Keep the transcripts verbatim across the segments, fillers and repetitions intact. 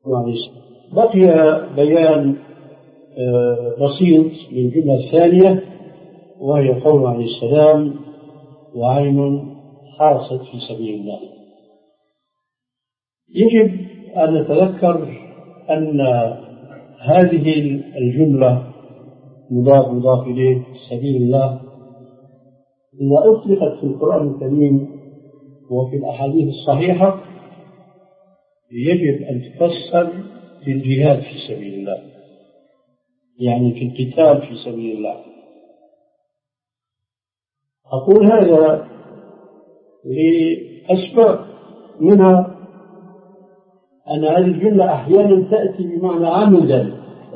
بقي بيان بسيط للجملة الثانية، وهي قول عليه السلام: وعين حاصت في سبيل الله. يجب أن نتذكر أن هذه الجملة مضاف مضاف إليه سبيل الله إذا أطلقت في القرآن الكريم وفي الأحاديث الصحيحة يجب أن تفسر في الجهاد في سبيل الله، يعني في القتال في سبيل الله. أقول هذا لأسباب، منها أن هذه الجملة أحيانا تأتي بمعنى عمدا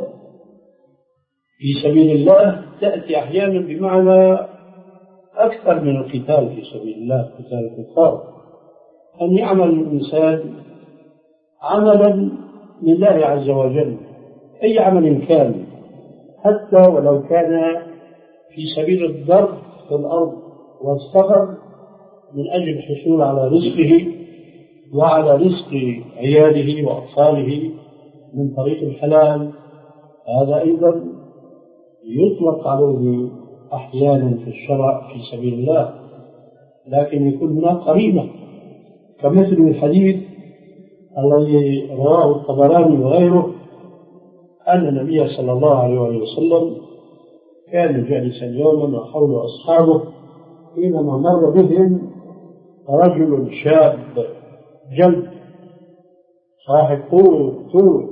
في سبيل الله، تأتي أحيانا بمعنى أكثر من القتال في سبيل الله، قتال الكفار، أن يعمل الإنسان عملا لله عز وجل، أي عمل كان، حتى ولو كان في سبيل الضرب في الأرض والسفر من أجل الحصول على رزقه وعلى رزق عياله وأطفاله من طريق الحلال، هذا أيضا يطلق عليه أحيانا في الشرع في سبيل الله، لكن يكون هناك قرينة، كمثل الحديث الذي رواه الطبراني وغيره أن النبي صلى الله عليه وسلم كان جالسا يوما وحوله أصحابه، حينما مر بهم رجل شاب جلد صاحب طول طول،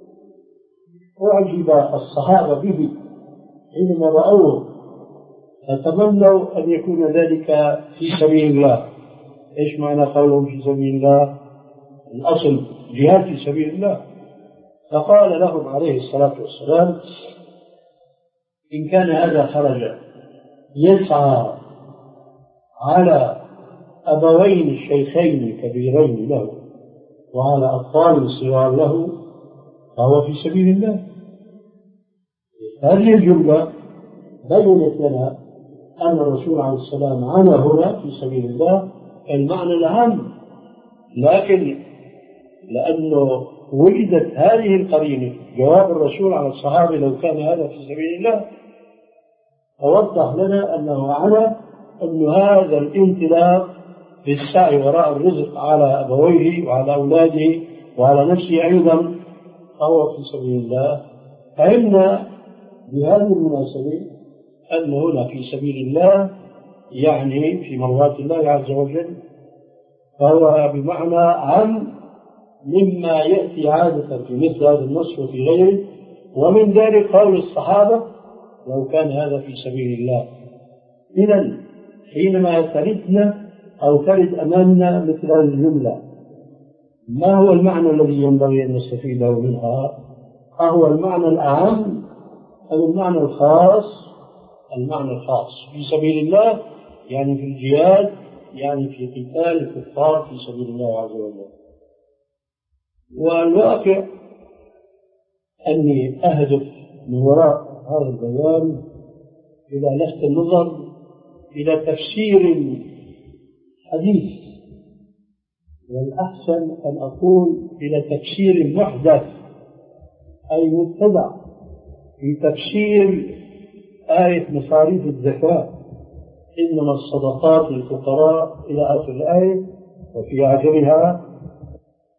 أعجب الصحابة به حينما رأوه، فتمنوا أن يكون ذلك في سبيل الله. إيش معنى قولهم في سبيل الله؟ الأصل جهاد في سبيل الله. فقال لهم عليه الصلاة والسلام: إن كان هذا خرج يسعى على أبوين الشيخين كبيرين له وعلى أطفال صغار له فهو في سبيل الله. هذه الجملة بينت لنا أن الرسول عليه السلام عانى هنا في سبيل الله المعنى العام، لكن لأنه وجدت هذه القرينة جواب الرسول على الصحابة لو كان هذا في سبيل الله، فوضح لنا أنه عانى أن هذا الانطلاق في السعي وراء الرزق على أبويه وعلى أولاده وعلى نفسه أيضا فهو في سبيل الله. فهمنا بهذه المناسبة أن هنا في سبيل الله يعني في مرضاة الله عز وجل، فهو بمعنى عن مما يأتي عادة في مثل هذا النص وفي غيره، ومن ذلك قول الصحابة لو كان هذا في سبيل الله. إذن حينما تردنا أو ترد أمامنا مثل هذه الجملة، ما هو المعنى الذي ينبغي أن نستفيده منها؟ أهو المعنى الأعم أو المعنى الخاص؟ المعنى الخاص في سبيل الله يعني في الجهاد، يعني في قتال الكفار في سبيل الله عز وجل. والواقع أني أهدف من وراء هذا البيان إلى لفت النظر إلى تفسير حديث، والأحسن أن أقول إلى تفسير محدث أي مبتدع في تفسير آية مصاريف الزكاة: إنما الصدقات للفقراء إلى آخر الآية، وفي آخرها